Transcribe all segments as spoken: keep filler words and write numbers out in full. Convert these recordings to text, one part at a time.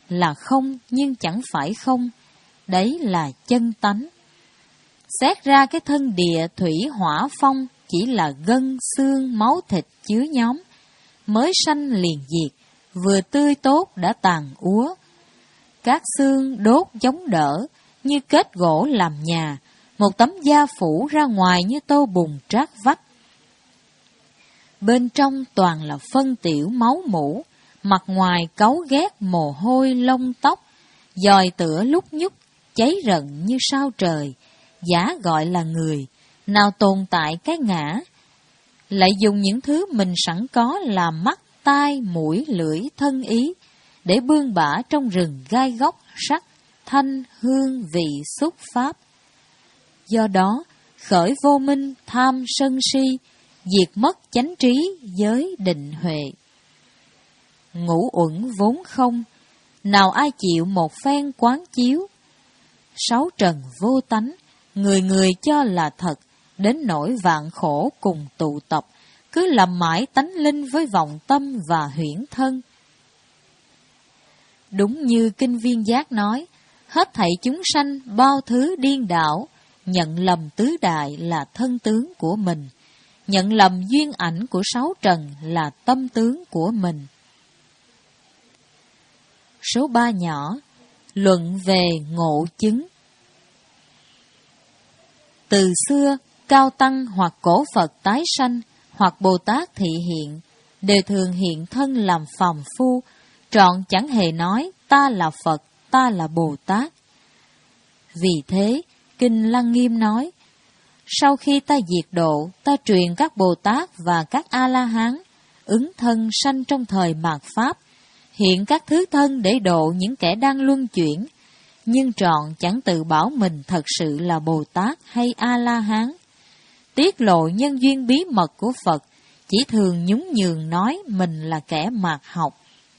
là không nhưng chẳng phải không, đấy là chân tánh. Xét ra cái thân địa thủy hỏa phong chỉ là gân, xương, máu thịt chứa nhóm, mới sanh liền diệt, vừa tươi tốt đã tàn úa. Các xương đốt chống đỡ, như kết gỗ làm nhà, một tấm da phủ ra ngoài như tô bùn trát vách. Bên trong toàn là phân tiểu máu mủ, mặt ngoài cáu ghét mồ hôi lông tóc, dòi tựa lúc nhúc, cháy rận như sao trời, giả gọi là người, nào tồn tại cái ngã. Lại dùng những thứ mình sẵn có là mắt, tai, mũi, lưỡi, thân ý, để bươn bả trong rừng gai góc, sắc, thanh, hương, vị, xúc, pháp. Do đó, khởi vô minh, tham, sân si, diệt mất chánh trí, giới, định, huệ. Ngũ uẩn vốn không, nào ai chịu một phen quán chiếu. Sáu trần vô tánh, người người cho là thật, đến nỗi vạn khổ cùng tụ tập, cứ lầm mãi tánh linh với vọng tâm và huyễn thân. Đúng như Kinh Viên Giác nói, hết thảy chúng sanh bao thứ điên đảo, nhận lầm tứ đại là thân tướng của mình, nhận lầm duyên ảnh của sáu trần là tâm tướng của mình. Số ba nhỏ, luận về ngộ chứng. Từ xưa, cao tăng hoặc cổ Phật tái sanh, hoặc Bồ Tát thị hiện, đều thường hiện thân làm phàm phu, trọn chẳng hề nói ta là Phật, ta là Bồ Tát. Vì thế, Kinh Lăng Nghiêm nói, sau khi ta diệt độ, ta truyền các Bồ Tát và các A-la-hán, ứng thân sanh trong thời mạt Pháp, hiện các thứ thân để độ những kẻ đang luân chuyển, nhưng trọn chẳng tự bảo mình thật sự là Bồ Tát hay A-la-hán. Tiết lộ nhân duyên bí mật của Phật, chỉ thường nhún nhường nói mình là kẻ mạt học.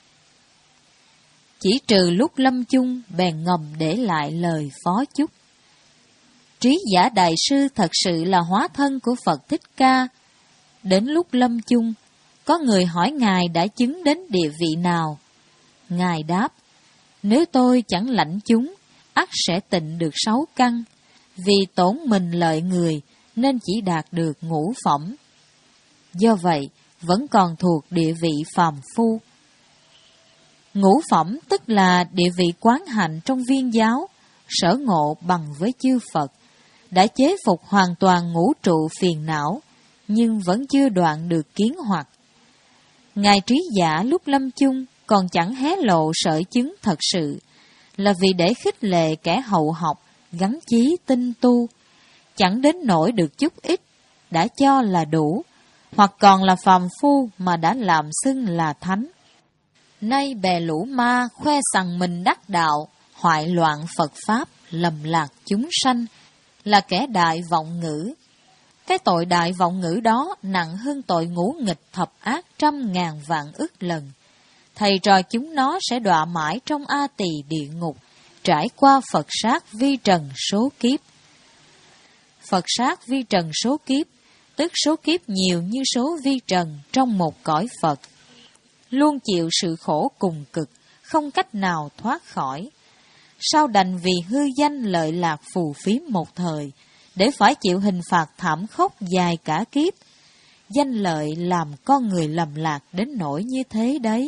Chỉ trừ lúc lâm chung, bèn ngầm để lại lời phó chúc. Trí Giả Đại Sư thật sự là hóa thân của Phật Thích Ca. Đến lúc lâm chung, có người hỏi Ngài đã chứng đến địa vị nào. Ngài đáp, nếu tôi chẳng lãnh chúng, ắt sẽ tịnh được sáu căn, vì tổn mình lợi người, nên chỉ đạt được ngũ phẩm. Do vậy, vẫn còn thuộc địa vị phàm phu. Ngũ phẩm tức là địa vị quán hạnh trong viên giáo, sở ngộ bằng với chư Phật, đã chế phục hoàn toàn ngũ trụ phiền não, nhưng vẫn chưa đoạn được kiến hoặc. Ngài Trí Giả lúc lâm chung còn chẳng hé lộ sở chứng thật sự, là vì để khích lệ kẻ hậu học, gắn chí tinh tu, chẳng đến nỗi được chút ít, đã cho là đủ, hoặc còn là phàm phu mà đã làm xưng là thánh. Nay bè lũ ma khoe rằng mình đắc đạo, hoại loạn Phật Pháp, lầm lạc chúng sanh, là kẻ đại vọng ngữ. Cái tội đại vọng ngữ đó nặng hơn tội ngũ nghịch thập ác trăm ngàn vạn ức lần. Thầy trò chúng nó sẽ đọa mãi trong A Tỳ địa ngục, trải qua Phật sát vi trần số kiếp. Phật sát vi trần số kiếp, tức số kiếp nhiều như số vi trần trong một cõi Phật. Luôn chịu sự khổ cùng cực, không cách nào thoát khỏi. Sao đành vì hư danh lợi lạc phù phiếm một thời, để phải chịu hình phạt thảm khốc dài cả kiếp. Danh lợi làm con người lầm lạc đến nỗi như thế đấy.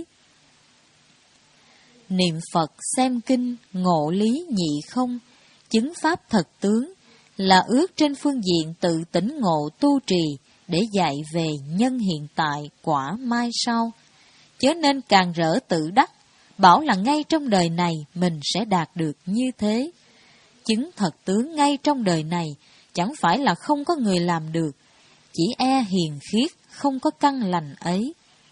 Niệm Phật, xem kinh, ngộ lý nhị không, chứng pháp thật tướng, là ước trên phương diện tự tỉnh ngộ tu trì, để dạy về nhân hiện tại quả mai sau. Chớ nên càng rỡ tự đắc, bảo là ngay trong đời này mình sẽ đạt được như thế. Chứng thật tướng ngay trong đời này, chẳng phải là không có người làm được, chỉ e hiền khiết, không có căn lành ấy.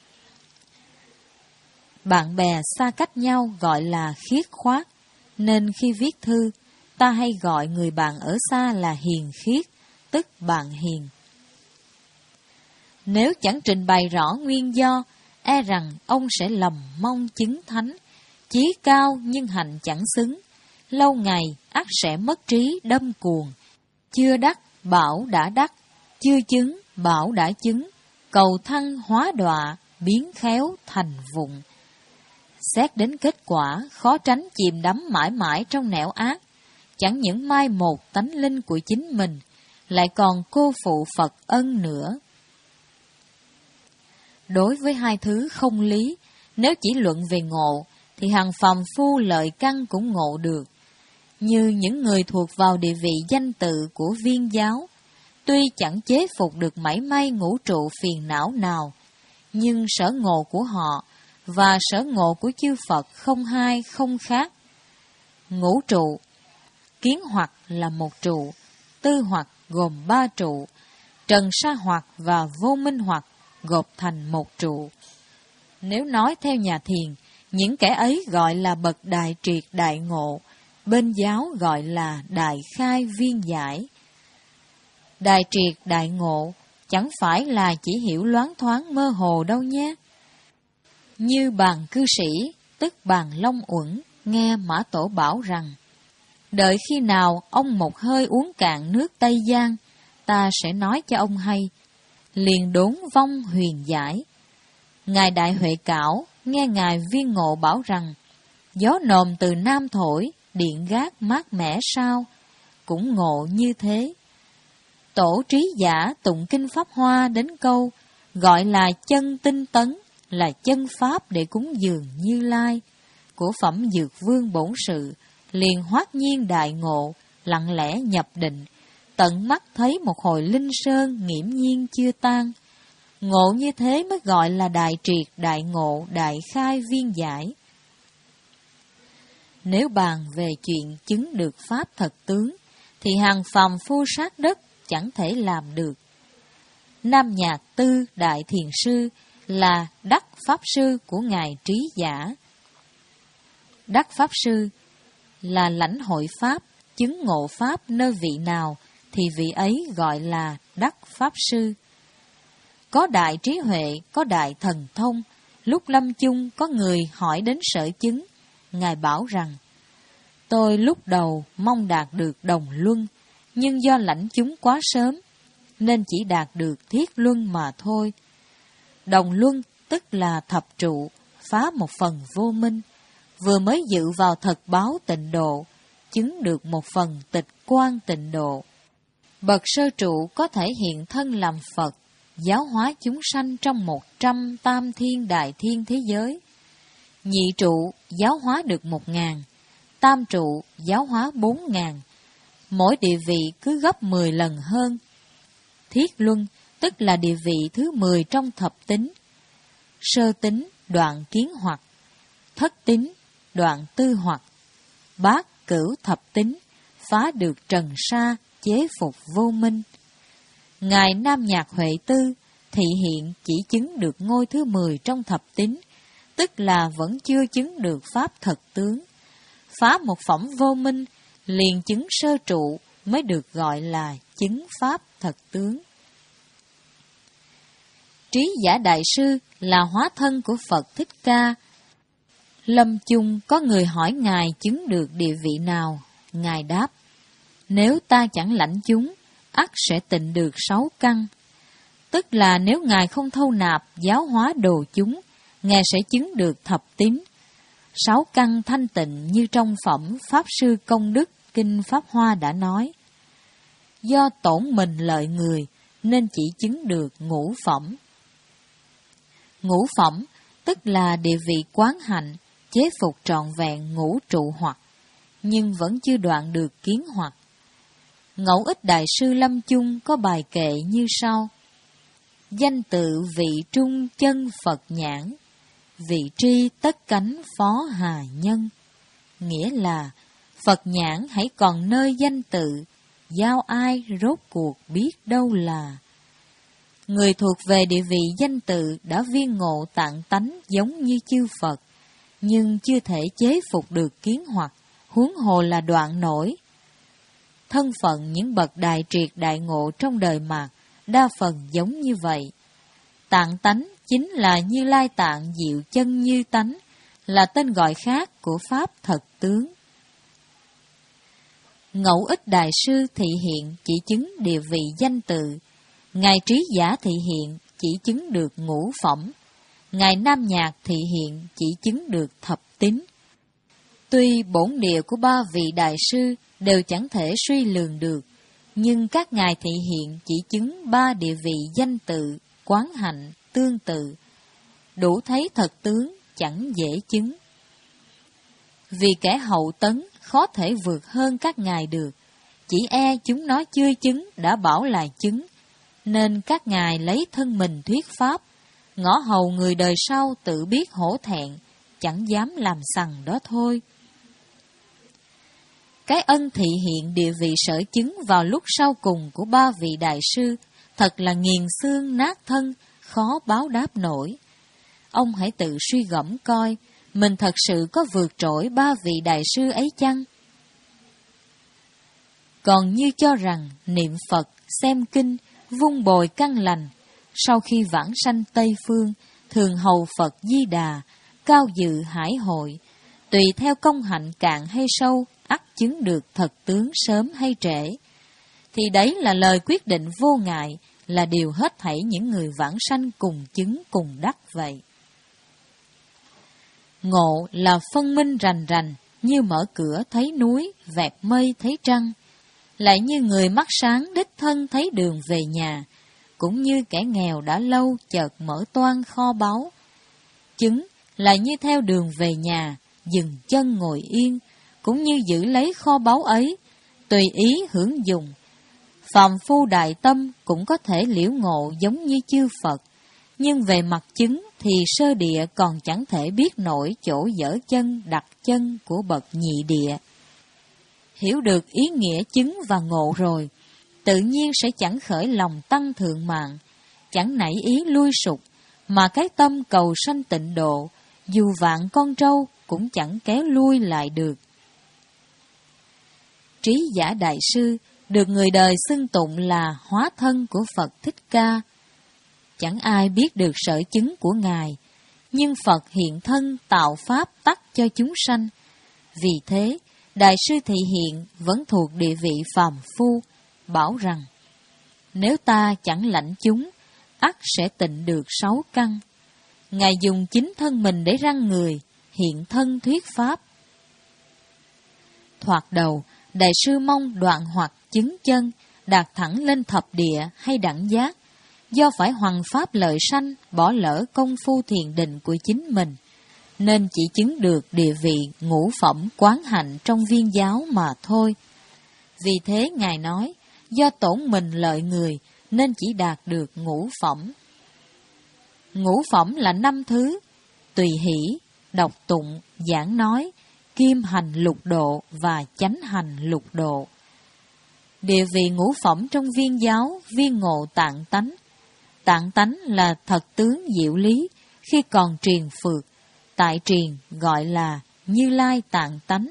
Bạn bè xa cách nhau gọi là khiết khoát, nên khi viết thư, ta hay gọi người bạn ở xa là hiền khiết, tức bạn hiền. Nếu chẳng trình bày rõ nguyên do, e rằng ông sẽ lầm mong chứng thánh, chí cao nhưng hành chẳng xứng, lâu ngày ắt sẽ mất trí đâm cuồng. Chưa đắc, bảo đã đắc, chưa chứng, bảo đã chứng, cầu thăng hóa đọa, biến khéo thành vụng. Xét đến kết quả, khó tránh chìm đắm mãi mãi trong nẻo ác, chẳng những mai một tánh linh của chính mình, lại còn cô phụ Phật ân nữa. Đối với hai thứ không lý, nếu chỉ luận về ngộ, thì hàng phàm phu lợi căn cũng ngộ được. Như những người thuộc vào địa vị danh tự của viên giáo, tuy chẳng chế phục được mảy may ngũ trụ phiền não nào, nhưng sở ngộ của họ và sở ngộ của chư Phật không hai không khác. Ngũ trụ, kiến hoặc là một trụ, tư hoặc gồm ba trụ, trần sa hoặc và vô minh hoặc gộp thành một trụ. Nếu nói theo nhà thiền, những kẻ ấy gọi là bậc đại triệt đại ngộ, bên giáo gọi là đại khai viên giải. Đại triệt đại ngộ chẳng phải là chỉ hiểu loáng thoáng mơ hồ đâu nhé. Như Bàn Cư Sĩ, tức Bàn Long Uẩn, nghe Mã Tổ bảo rằng, đợi khi nào ông một hơi uống cạn nước Tây Giang, ta sẽ nói cho ông hay. Liền đốn vong huyền giải. Ngài Đại Huệ Cảo nghe Ngài Viên Ngộ bảo rằng, gió nồm từ Nam thổi, điện gác mát mẻ sao, cũng ngộ như thế. Tổ Trí Giả tụng kinh Pháp Hoa đến câu, gọi là chân tinh tấn, là chân pháp để cúng dường Như Lai, của phẩm Dược Vương Bổn Sự, liền hoát nhiên đại ngộ, lặng lẽ nhập định, tận mắt thấy một hồi linh sơn nghiễm nhiên chưa tan. Ngộ như thế mới gọi là đại triệt, đại ngộ, đại khai viên giải. Nếu bàn về chuyện chứng được pháp thật tướng, thì hàng phàm phu sát đất chẳng thể làm được. Nam Nhạc Tư Đại Thiền Sư là đắc pháp sư của Ngài Trí Giả. Đắc pháp sư là lãnh hội pháp, chứng ngộ pháp nơi vị nào, thì vị ấy gọi là đắc pháp sư. Có đại trí huệ, có đại thần thông. Lúc lâm chung có người hỏi đến sở chứng, Ngài bảo rằng, tôi lúc đầu mong đạt được đồng luân, nhưng do lãnh chúng quá sớm, nên chỉ đạt được thiết luân mà thôi. Đồng luân tức là thập trụ, phá một phần vô minh, vừa mới dự vào thật báo tịnh độ, chứng được một phần tịch quan tịnh độ. Bậc sơ trụ có thể hiện thân làm Phật, giáo hóa chúng sanh trong một trăm tam thiên đại thiên thế giới. Nhị trụ giáo hóa được một ngàn, tam trụ giáo hóa bốn ngàn, mỗi địa vị cứ gấp mười lần hơn. Thiết luân tức là địa vị thứ mười trong thập tính. Sơ tính đoạn kiến hoặc, thất tính đoạn tư hoặc, bát cửu thập tính phá được trần sa, chế phục vô minh. Ngài Nam Nhạc Huệ Tư thị hiện chỉ chứng được ngôi thứ mười trong thập tính, tức là vẫn chưa chứng được pháp thật tướng. Phá một phẩm vô minh, liền chứng sơ trụ mới được gọi là chứng pháp thật tướng. Trí Giả Đại Sư là hóa thân của Phật Thích Ca. Lâm chung có người hỏi Ngài chứng được địa vị nào, Ngài đáp, nếu ta chẳng lãnh chúng, ắt sẽ tịnh được sáu căn. Tức là nếu Ngài không thâu nạp giáo hóa đồ chúng, Ngài sẽ chứng được thập tín. Sáu căn thanh tịnh như trong phẩm Pháp Sư Công Đức Kinh Pháp Hoa đã nói. Do tổn mình lợi người, nên chỉ chứng được ngũ phẩm. Ngũ phẩm, tức là địa vị quán hạnh, chế phục trọn vẹn ngũ trụ hoặc, nhưng vẫn chưa đoạn được kiến hoặc. Ngẫu Ích Đại Sư Lâm Chung có bài kệ như sau. Danh tự vị trung chân Phật nhãn, vị tri tất cánh phó hà nhân. Nghĩa là, Phật nhãn hãy còn nơi danh tự, giao ai rốt cuộc biết đâu là. Người thuộc về địa vị danh tự đã viên ngộ tạng tánh giống như chư Phật, nhưng chưa thể chế phục được kiến hoặc, huống hồ là đoạn nổi. Thân phận những bậc đại triệt đại ngộ trong đời mạt đa phần giống như vậy. Tạng tánh chính là Như Lai tạng diệu chân như tánh, là tên gọi khác của Pháp thật tướng. Ngẫu Ích Đại Sư thị hiện chỉ chứng địa vị danh tự, Ngài Trí Giả thị hiện chỉ chứng được ngũ phẩm. Ngài Nam Nhạc thị hiện chỉ chứng được thập tín. Tuy bổn địa của ba vị đại sư đều chẳng thể suy lường được, nhưng các ngài thị hiện chỉ chứng ba địa vị danh tự, quán hạnh, tương tự, đủ thấy thật tướng chẳng dễ chứng. Vì kẻ hậu tấn khó thể vượt hơn các ngài được, chỉ e chúng nó chưa chứng đã bảo là chứng, nên các ngài lấy thân mình thuyết pháp, ngõ hầu người đời sau tự biết hổ thẹn, chẳng dám làm sằng đó thôi. Cái ân thị hiện địa vị sở chứng vào lúc sau cùng của ba vị đại sư thật là nghiền xương nát thân, khó báo đáp nổi. Ông hãy tự suy gẫm coi, mình thật sự có vượt trội ba vị đại sư ấy chăng? Còn như cho rằng niệm Phật, xem kinh, vun bồi căn lành, sau khi vãng sanh Tây Phương, thường hầu Phật Di Đà, cao dự hải hội, tùy theo công hạnh cạn hay sâu, ắt chứng được thật tướng sớm hay trễ. Thì đấy là lời quyết định vô ngại, là điều hết thảy những người vãng sanh cùng chứng cùng đắc vậy. Ngộ là phân minh rành rành, như mở cửa thấy núi, vẹt mây thấy trăng. Lại như người mắt sáng đích thân thấy đường về nhà, cũng như kẻ nghèo đã lâu chợt mở toan kho báu. Chứng là như theo đường về nhà, dừng chân ngồi yên, cũng như giữ lấy kho báu ấy, tùy ý hưởng dùng. Phàm phu đại tâm cũng có thể liễu ngộ giống như chư Phật, nhưng về mặt chứng thì sơ địa còn chẳng thể biết nổi chỗ dở chân đặt chân của bậc nhị địa. Hiểu được ý nghĩa chứng và ngộ rồi, tự nhiên sẽ chẳng khởi lòng tăng thượng mạng, chẳng nảy ý lui sụp, mà cái tâm cầu sanh tịnh độ, dù vạn con trâu cũng chẳng kéo lui lại được. Trí Giả Đại Sư được người đời xưng tụng là hóa thân của Phật Thích Ca. Chẳng ai biết được sở chứng của Ngài, nhưng Phật hiện thân tạo pháp tắc cho chúng sanh. Vì thế, Đại sư thị hiện vẫn thuộc địa vị phàm phu, bảo rằng, nếu ta chẳng lãnh chúng, ắt sẽ tịnh được sáu căn. Ngài dùng chính thân mình để răng người, hiện thân thuyết pháp. Thoạt đầu, Đại sư mong đoạn hoặc chứng chân, đạt thẳng lên thập địa hay đẳng giác, do phải hoằng pháp lợi sanh, bỏ lỡ công phu thiền định của chính mình, nên chỉ chứng được địa vị ngũ phẩm quán hạnh trong viên giáo mà thôi. Vì thế Ngài nói, do tổn mình lợi người, nên chỉ đạt được ngũ phẩm. Ngũ phẩm là năm thứ: tùy hỷ, đọc tụng, giảng nói, kim hành lục độ và chánh hành lục độ. Địa vị ngũ phẩm trong viên giáo viên ngộ tạng tánh. Tạng tánh là thật tướng diệu lý, khi còn triền phượt, tại triền gọi là Như Lai tạng tánh.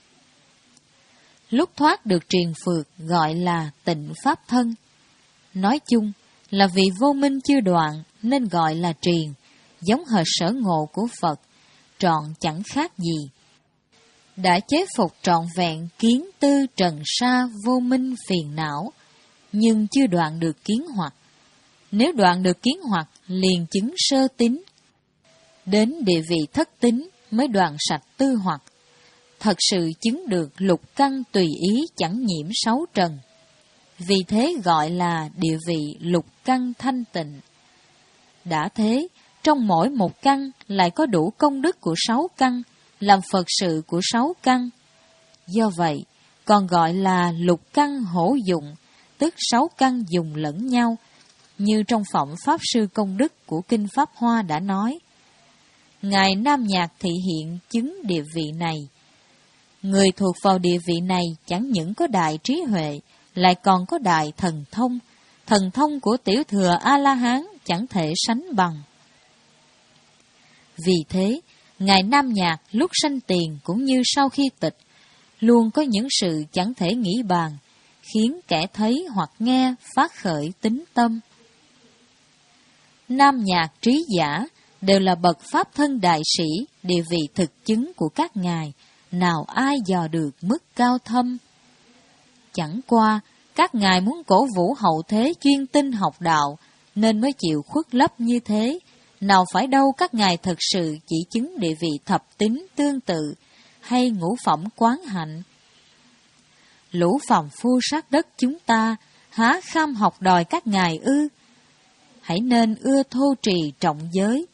Lúc thoát được triền phượt gọi là tịnh pháp thân. Nói chung là vì vô minh chưa đoạn nên gọi là triền, giống hệt sở ngộ của Phật, trọn chẳng khác gì. Đã chế phục trọn vẹn kiến tư trần sa vô minh phiền não, nhưng chưa đoạn được kiến hoặc. Nếu đoạn được kiến hoặc liền chứng sơ tín. Đến địa vị thất tín mới đoạn sạch tư hoặc. Thật sự chứng được lục căn tùy ý chẳng nhiễm sáu trần. Vì thế gọi là địa vị lục căn thanh tịnh. Đã thế, trong mỗi một căn lại có đủ công đức của sáu căn, làm Phật sự của sáu căn. Do vậy, còn gọi là lục căn hỗ dụng, tức sáu căn dùng lẫn nhau, như trong phẩm Pháp Sư Công Đức của Kinh Pháp Hoa đã nói. Ngài Nam Nhạc thị hiện chứng địa vị này. Người thuộc vào địa vị này chẳng những có đại trí huệ, lại còn có đại thần thông. Thần thông của tiểu thừa A-la-hán chẳng thể sánh bằng. Vì thế, Ngài Nam Nhạc lúc sanh tiền cũng như sau khi tịch, luôn có những sự chẳng thể nghĩ bàn, khiến kẻ thấy hoặc nghe phát khởi tín tâm. Nam Nhạc Trí Giả đều là bậc pháp thân đại sĩ, địa vị thực chứng của các ngài, nào ai dò được mức cao thâm. Chẳng qua, các ngài muốn cổ vũ hậu thế chuyên tinh học đạo, nên mới chịu khuất lấp như thế, Nào phải đâu các ngài thật sự chỉ chứng địa vị thập tính tương tự, hay ngũ phẩm quán hạnh. Lũ phàm phu sát đất chúng ta, há kham học đòi các ngài ư? Hãy nên ưa thô trì trọng giới.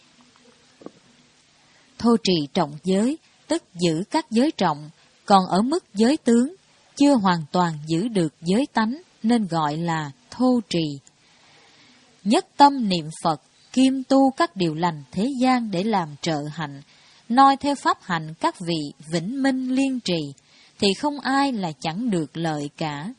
Thô trì trọng giới, tức giữ các giới trọng, còn ở mức giới tướng, chưa hoàn toàn giữ được giới tánh, nên gọi là thô trì. Nhất tâm niệm Phật, kiêm tu các điều lành thế gian để làm trợ hạnh, noi theo pháp hạnh các vị vĩnh minh liên trì, thì không ai là chẳng được lợi cả.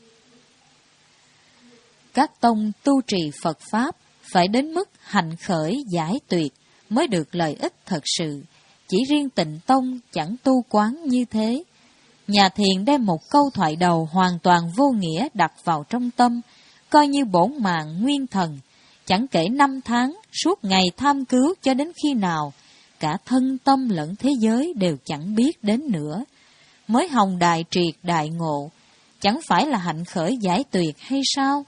Các tông tu trì Phật Pháp phải đến mức hạnh khởi giải tuyệt mới được lợi ích thật sự. Chỉ riêng Tịnh Tông chẳng tu quán như thế. Nhà thiền đem một câu thoại đầu hoàn toàn vô nghĩa đặt vào trong tâm, coi như bổn mạng nguyên thần, chẳng kể năm tháng, suốt ngày tham cứu cho đến khi nào, cả thân tâm lẫn thế giới đều chẳng biết đến nữa. Mới hồng đại triệt đại ngộ, chẳng phải là hạnh khởi giải tuyệt hay sao?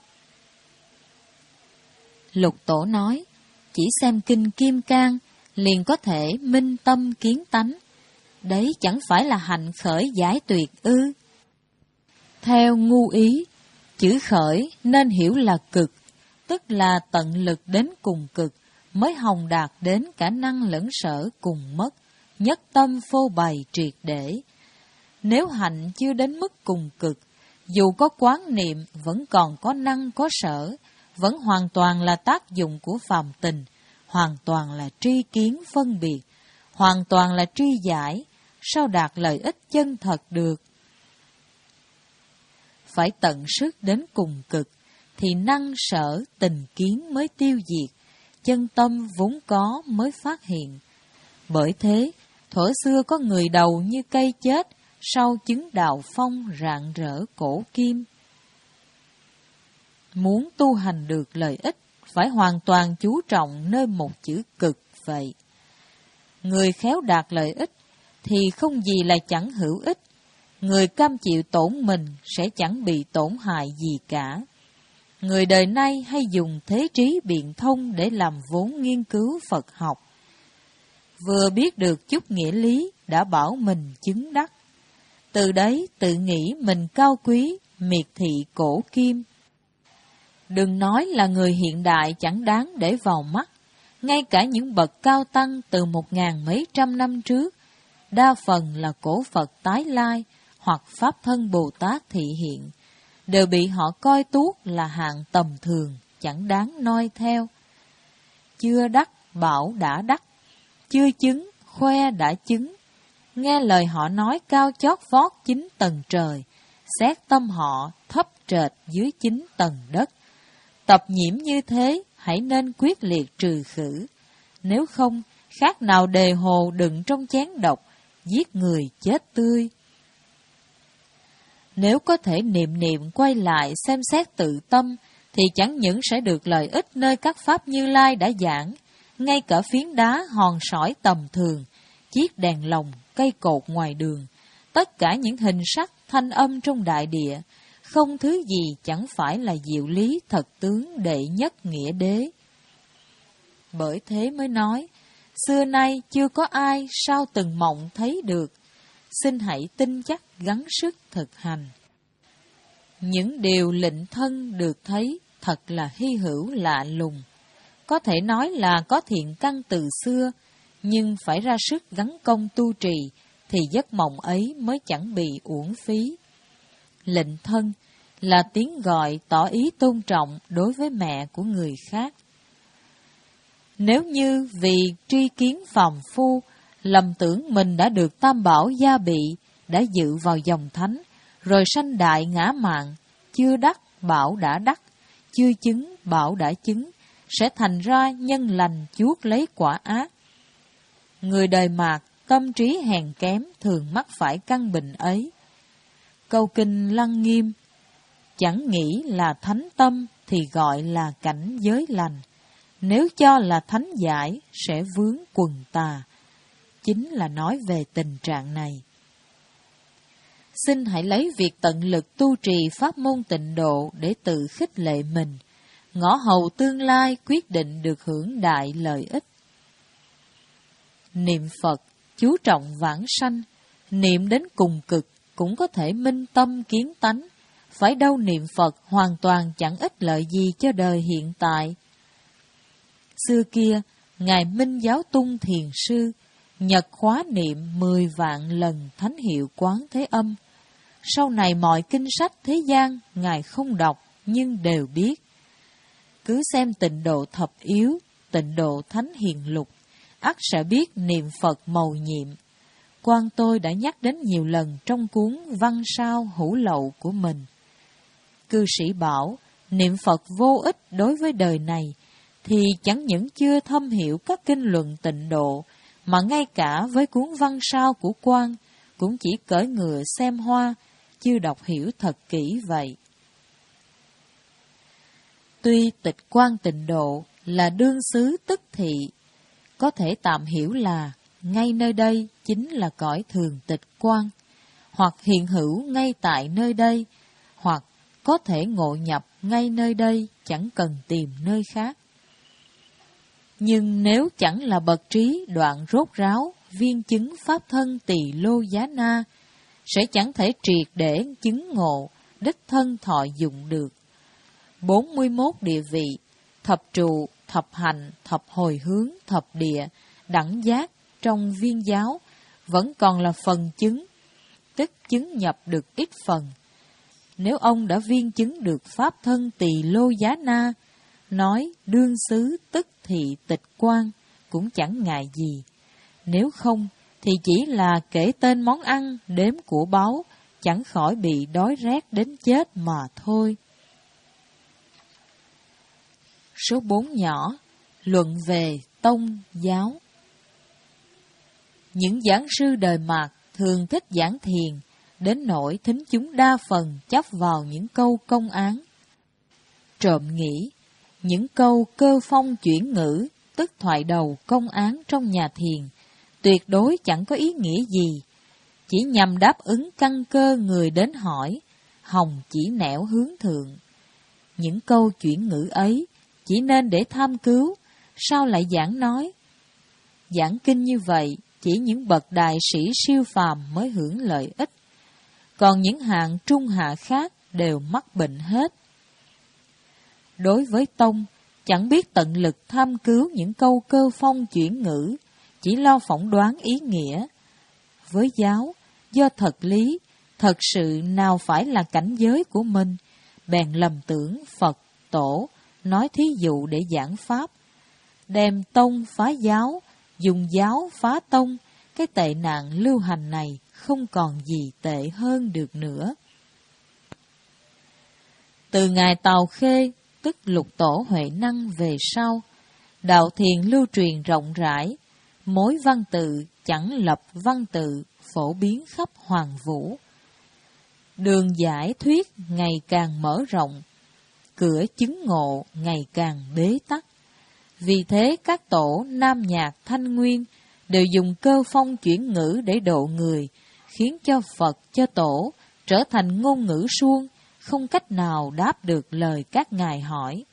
Lục Tổ nói, chỉ xem kinh Kim Cang, liền có thể minh tâm kiến tánh. Đấy chẳng phải là hạnh khởi giải tuyệt ư? Theo ngu ý, chữ khởi nên hiểu là cực, tức là tận lực đến cùng cực, mới hồng đạt đến cả năng lẫn sở cùng mất, nhất tâm phô bày triệt để. Nếu hạnh chưa đến mức cùng cực, dù có quán niệm vẫn còn có năng có sở, vẫn hoàn toàn là tác dụng của phàm tình, hoàn toàn là tri kiến phân biệt, hoàn toàn là tri giải, sao đạt lợi ích chân thật được? Phải tận sức đến cùng cực, thì năng sở tình kiến mới tiêu diệt, chân tâm vốn có mới phát hiện. Bởi thế, thuở xưa có người đầu như cây chết, sau chứng đạo phong rạng rỡ cổ kim. Muốn tu hành được lợi ích, phải hoàn toàn chú trọng nơi một chữ cực vậy. Người khéo đạt lợi ích, thì không gì là chẳng hữu ích. Người cam chịu tổn mình sẽ chẳng bị tổn hại gì cả. Người đời nay hay dùng thế trí biện thông để làm vốn nghiên cứu Phật học. Vừa biết được chút nghĩa lý đã bảo mình chứng đắc. Từ đấy tự nghĩ mình cao quý, miệt thị cổ kim. Đừng nói là người hiện đại chẳng đáng để vào mắt. Ngay cả những bậc cao tăng từ một ngàn mấy trăm năm trước, đa phần là cổ Phật tái lai hoặc Pháp thân Bồ Tát thị hiện, đều bị họ coi tuốt là hạng tầm thường, chẳng đáng noi theo. Chưa đắc, bảo đã đắc, chưa chứng, khoe đã chứng. Nghe lời họ nói cao chót vót chín tầng trời, xét tâm họ thấp trệt dưới chín tầng đất. Tập nhiễm như thế, hãy nên quyết liệt trừ khử. Nếu không, khác nào đề hồ đựng trong chén độc, giết người chết tươi. Nếu có thể niệm niệm quay lại xem xét tự tâm, thì chẳng những sẽ được lợi ích nơi các pháp Như Lai đã giảng, ngay cả phiến đá hòn sỏi tầm thường, chiếc đèn lồng, cây cột ngoài đường, tất cả những hình sắc, thanh âm trong đại địa, không thứ gì chẳng phải là diệu lý thật tướng đệ nhất nghĩa đế. Bởi thế mới nói, xưa nay chưa có ai sao từng mộng thấy được, xin hãy tin chắc gắng sức thực hành. Những điều lịnh thân được thấy thật là hy hữu lạ lùng, có thể nói là có thiện căn từ xưa, nhưng phải ra sức gắng công tu trì, thì giấc mộng ấy mới chẳng bị uổng phí. Lịnh thân là tiếng gọi tỏ ý tôn trọng đối với mẹ của người khác. Nếu như vì tri kiến phàm phu, lầm tưởng mình đã được tam bảo gia bị, đã dự vào dòng thánh, rồi sanh đại ngã mạn, chưa đắc, bảo đã đắc, chưa chứng, bảo đã chứng, sẽ thành ra nhân lành chuốc lấy quả ác. Người đời mạt, tâm trí hèn kém thường mắc phải căn bệnh ấy. Câu kinh Lăng Nghiêm, chẳng nghĩ là thánh tâm thì gọi là cảnh giới lành, nếu cho là thánh giải sẽ vướng quần tà, chính là nói về tình trạng này. Xin hãy lấy việc tận lực tu trì pháp môn tịnh độ để tự khích lệ mình, ngõ hầu tương lai quyết định được hưởng đại lợi ích. Niệm Phật chú trọng vãng sanh, niệm đến cùng cực cũng có thể minh tâm kiến tánh, phải đâu niệm Phật hoàn toàn chẳng ích lợi gì cho đời hiện tại. Xưa kia, Ngài Minh Giáo Tung Thiền Sư, nhật khóa niệm mười vạn lần thánh hiệu Quán Thế Âm. Sau này mọi kinh sách thế gian, Ngài không đọc, nhưng đều biết. Cứ xem Tịnh Độ Thập Yếu, Tịnh Độ Thánh Hiền Lục, ắt sẽ biết niệm Phật mầu nhiệm. Quan tôi đã nhắc đến nhiều lần trong cuốn Văn Sao Hữu Lậu của mình. Cư sĩ bảo, niệm Phật vô ích đối với đời này, thì chẳng những chưa thâm hiểu các kinh luận tịnh độ, mà ngay cả với cuốn Văn Sao của Quan, cũng chỉ cởi ngựa xem hoa, chưa đọc hiểu thật kỹ vậy. Tuy Tịch Quan Tịnh Độ là đương xứ tức thị, có thể tạm hiểu là ngay nơi đây chính là cõi thường tịch quan, hoặc hiện hữu ngay tại nơi đây, hoặc có thể ngộ nhập ngay nơi đây, chẳng cần tìm nơi khác. Nhưng nếu chẳng là bậc trí đoạn rốt ráo, viên chứng pháp thân tỳ lô giá na, sẽ chẳng thể triệt để chứng ngộ, đích thân thọ dụng được. bốn mươi mốt địa vị, thập trụ, thập hành, thập hồi hướng, thập địa, đẳng giác trong viên giáo, vẫn còn là phần chứng, tức chứng nhập được ít phần. Nếu ông đã viên chứng được pháp thân tỳ lô giá na, nói đương xứ tức thị tịch quan, cũng chẳng ngại gì. Nếu không, thì chỉ là kể tên món ăn, đếm của báu, chẳng khỏi bị đói rét đến chết mà thôi. Số bốn nhỏ, luận về tông giáo. Những giảng sư đời Mạt thường thích giảng thiền, đến nỗi thính chúng đa phần chấp vào những câu công án. Trộm nghĩ, những câu cơ phong chuyển ngữ, tức thoại đầu công án trong nhà thiền, tuyệt đối chẳng có ý nghĩa gì, chỉ nhằm đáp ứng căn cơ người đến hỏi, hòng chỉ nẻo hướng thượng. Những câu chuyển ngữ ấy chỉ nên để tham cứu, sao lại giảng nói? Giảng kinh như vậy, chỉ những bậc đại sĩ siêu phàm mới hưởng lợi ích, còn những hạng trung hạ khác đều mắc bệnh hết. Đối với tông, chẳng biết tận lực tham cứu những câu cơ phong chuyển ngữ, chỉ lo phỏng đoán ý nghĩa. Với giáo, do thật lý, thật sự nào phải là cảnh giới của mình, bèn lầm tưởng Phật, Tổ, nói thí dụ để giảng pháp. Đem tông phá giáo, dùng giáo phá tông, cái tệ nạn lưu hành này không còn gì tệ hơn được nữa. Từ ngày Tào Khê, tức Lục Tổ Huệ Năng về sau, đạo thiền lưu truyền rộng rãi, mối văn tự chẳng lập văn tự, phổ biến khắp hoàng vũ. Đường giải thuyết ngày càng mở rộng, cửa chứng ngộ ngày càng bế tắc. Vì thế các tổ Nam Nhạc Thanh Nguyên đều dùng cơ phong chuyển ngữ để độ người, khiến cho Phật cho tổ trở thành ngôn ngữ suông, không cách nào đáp được lời các ngài hỏi.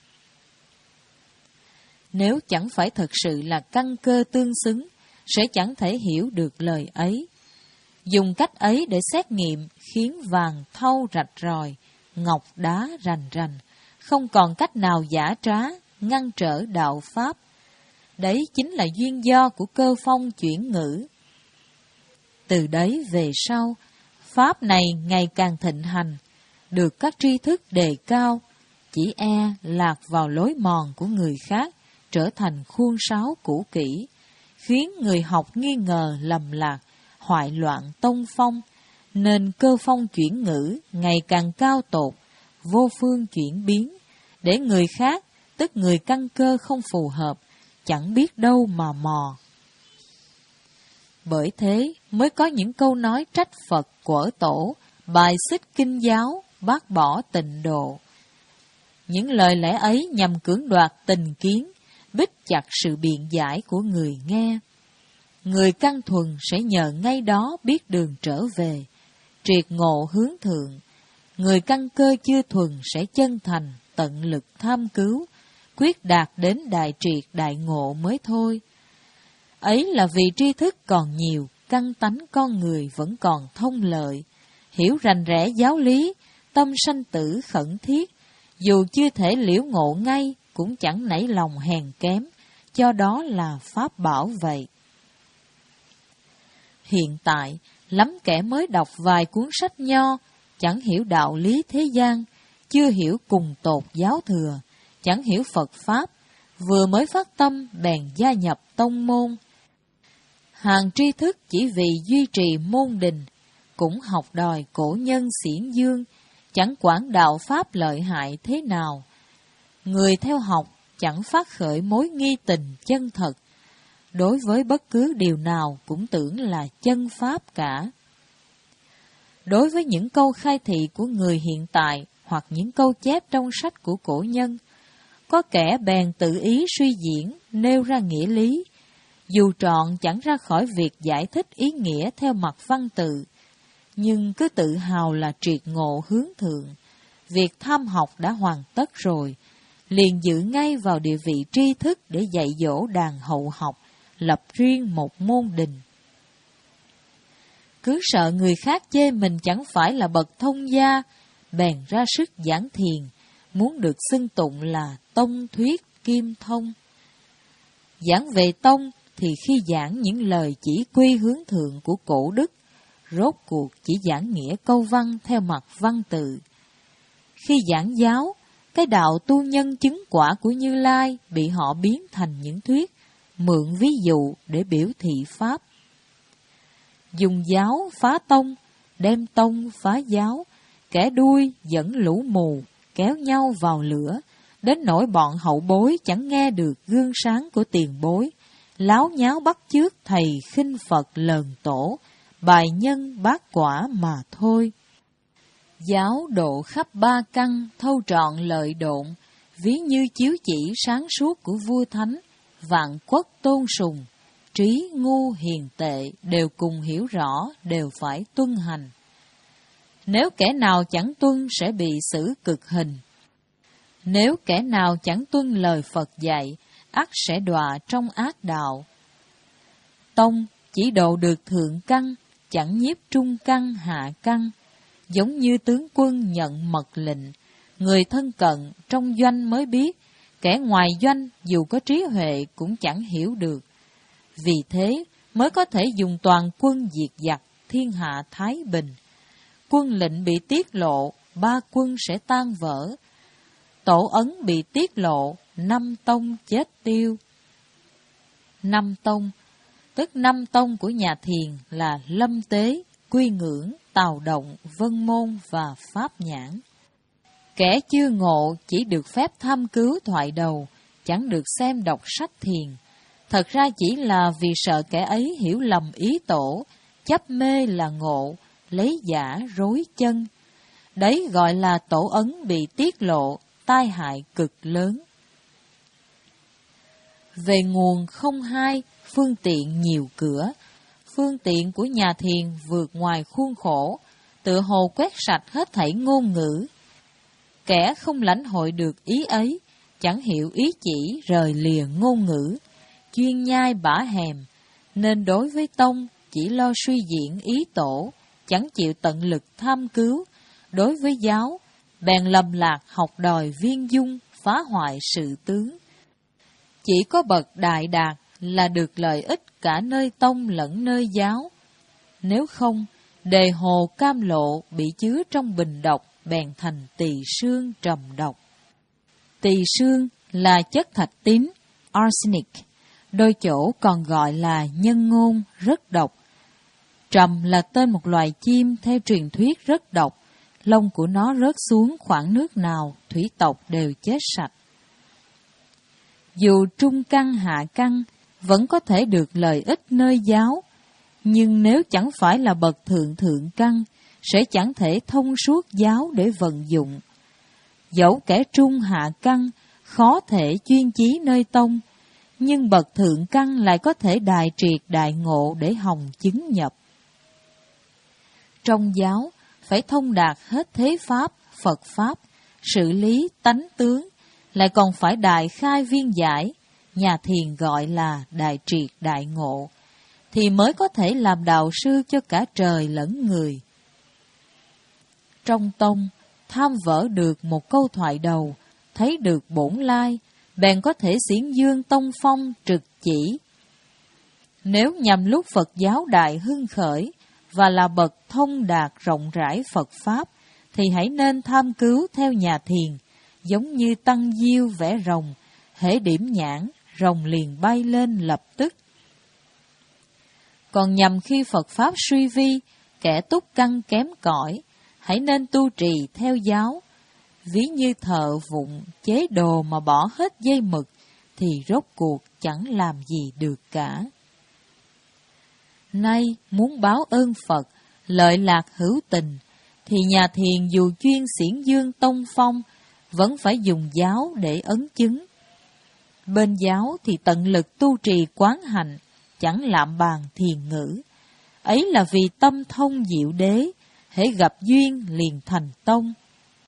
Nếu chẳng phải thật sự là căn cơ tương xứng, sẽ chẳng thể hiểu được lời ấy. Dùng cách ấy để xét nghiệm khiến vàng thau rạch ròi, ngọc đá rành rành, không còn cách nào giả trá, ngăn trở đạo Pháp. Đấy chính là duyên do của cơ phong chuyển ngữ. Từ đấy về sau, Pháp này ngày càng thịnh hành, được các tri thức đề cao, chỉ e lạc vào lối mòn của người khác, trở thành khuôn sáo cũ kỹ, khiến người học nghi ngờ lầm lạc, hoại loạn tông phong, nên cơ phong chuyển ngữ ngày càng cao tột, vô phương chuyển biến, để người khác, tức người căn cơ không phù hợp, chẳng biết đâu mà mò. Bởi thế mới có những câu nói trách Phật quở tổ, bài xích kinh giáo, bác bỏ tịnh độ. Những lời lẽ ấy nhằm cưỡng đoạt tình kiến, bích chặt sự biện giải của người nghe. Người căn thuần sẽ nhờ ngay đó biết đường trở về, triệt ngộ hướng thượng. Người căn cơ chưa thuần sẽ chân thành, tận lực tham cứu, quyết đạt đến đại triệt đại ngộ mới thôi. Ấy là vì tri thức còn nhiều, căn tánh con người vẫn còn thông lợi, hiểu rành rẽ giáo lý, tâm sanh tử khẩn thiết, dù chưa thể liễu ngộ ngay, cũng chẳng nảy lòng hèn kém, cho đó là pháp bảo vậy. Hiện tại, lắm kẻ mới đọc vài cuốn sách nho, chẳng hiểu đạo lý thế gian, chưa hiểu cùng tột giáo thừa, chẳng hiểu Phật Pháp, vừa mới phát tâm bèn gia nhập tông môn. Hàng tri thức chỉ vì duy trì môn đình, cũng học đòi cổ nhân xiển dương, chẳng quản đạo Pháp lợi hại thế nào. Người theo học chẳng phát khởi mối nghi tình chân thật, đối với bất cứ điều nào cũng tưởng là chân Pháp cả. Đối với những câu khai thị của người hiện tại hoặc những câu chép trong sách của cổ nhân, có kẻ bèn tự ý suy diễn, nêu ra nghĩa lý, dù trọn chẳng ra khỏi việc giải thích ý nghĩa theo mặt văn tự, nhưng cứ tự hào là triệt ngộ hướng thượng. Việc tham học đã hoàn tất rồi, liền dự ngay vào địa vị tri thức để dạy dỗ đàn hậu học, lập riêng một môn đình. Cứ sợ người khác chê mình chẳng phải là bậc thông gia, bèn ra sức giảng thiền, muốn được xưng tụng là tông thuyết kim thông. Giảng về tông thì khi giảng những lời chỉ quy hướng thượng của cổ đức, rốt cuộc chỉ giảng nghĩa câu văn theo mặt văn tự. Khi giảng giáo, cái đạo tu nhân chứng quả của Như Lai bị họ biến thành những thuyết, mượn ví dụ để biểu thị Pháp. Dùng giáo phá tông, đem tông phá giáo, kẻ đuôi dẫn lũ mù, kéo nhau vào lửa, đến nỗi bọn hậu bối chẳng nghe được gương sáng của tiền bối, láo nháo bắt chước thầy khinh Phật lờn tổ, bài nhân bát quả mà thôi. Giáo độ khắp ba căn, thâu trọn lợi độn, ví như chiếu chỉ sáng suốt của vua thánh, vạn quốc tôn sùng, trí ngu hiền tệ đều cùng hiểu rõ, đều phải tuân hành. Nếu kẻ nào chẳng tuân sẽ bị xử cực hình. Nếu kẻ nào chẳng tuân lời Phật dạy, ắt sẽ đọa trong ác đạo. Tông chỉ độ được thượng căn, chẳng nhiếp trung căn hạ căn, giống như tướng quân nhận mật lệnh, người thân cận trong doanh mới biết, kẻ ngoài doanh dù có trí huệ cũng chẳng hiểu được. Vì thế mới có thể dùng toàn quân diệt giặc, thiên hạ thái bình. Quân lệnh bị tiết lộ, ba quân sẽ tan vỡ. Tổ ấn bị tiết lộ, năm tông chết tiêu. Năm tông, tức năm tông của nhà Thiền là Lâm Tế, Quy Ngưỡng, Tào Động, Vân Môn và Pháp Nhãn. Kẻ chưa ngộ chỉ được phép tham cứu thoại đầu, chẳng được xem đọc sách thiền. Thật ra chỉ là vì sợ kẻ ấy hiểu lầm ý tổ, chấp mê là ngộ, lấy giả rối chân. Đấy gọi là tổ ấn bị tiết lộ, tai hại cực lớn. Về nguồn không hai, phương tiện nhiều cửa. Phương tiện của nhà Thiền vượt ngoài khuôn khổ, tự hồ quét sạch hết thảy ngôn ngữ. Kẻ không lãnh hội được ý ấy, chẳng hiểu ý chỉ rời lìa ngôn ngữ, chuyên nhai bả hèm, nên đối với tông chỉ lo suy diễn ý tổ, chẳng chịu tận lực tham cứu. Đối với giáo, bèn lầm lạc học đòi viên dung, phá hoại sự tướng. Chỉ có bậc đại đạt là được lợi ích cả nơi tông lẫn nơi giáo. Nếu không, đề hồ cam lộ bị chứa trong bình độc, bèn thành tỳ sương trầm độc. Tỳ sương là chất thạch tín, arsenic, đôi chỗ còn gọi là nhân ngôn, rất độc. Trầm là tên một loài chim theo truyền thuyết rất độc, lông của nó rớt xuống khoảng nước nào, thủy tộc đều chết sạch. Dù trung căn hạ căn, vẫn có thể được lợi ích nơi giáo, nhưng nếu chẳng phải là bậc thượng thượng căn, sẽ chẳng thể thông suốt giáo để vận dụng. Dẫu kẻ trung hạ căn, khó thể chuyên chí nơi tông, nhưng bậc thượng căn lại có thể đại triệt đại ngộ để hồng chứng nhập. Trong giáo, phải thông đạt hết thế pháp, Phật pháp, sự lý, tánh tướng, lại còn phải đại khai viên giải, nhà thiền gọi là đại triệt đại ngộ, thì mới có thể làm đạo sư cho cả trời lẫn người. Trong tông, tham vỡ được một câu thoại đầu, thấy được bổn lai, bèn có thể xiển dương tông phong trực chỉ. Nếu nhằm lúc Phật giáo đại hưng khởi, và là bậc thông đạt rộng rãi Phật Pháp, thì hãy nên tham cứu theo nhà thiền, giống như tăng diêu vẽ rồng, hễ điểm nhãn, rồng liền bay lên lập tức. Còn nhằm khi Phật Pháp suy vi, kẻ túc căn kém cỏi, hãy nên tu trì theo giáo. Ví như thợ vụng chế đồ mà bỏ hết dây mực, thì rốt cuộc chẳng làm gì được cả. Nay muốn báo ơn Phật, lợi lạc hữu tình, thì nhà thiền dù chuyên xiển dương tông phong, vẫn phải dùng giáo để ấn chứng. Bên giáo thì tận lực tu trì quán hạnh, chẳng lạm bàn thiền ngữ. Ấy là vì tâm thông diệu đế, hễ gặp duyên liền thành tông.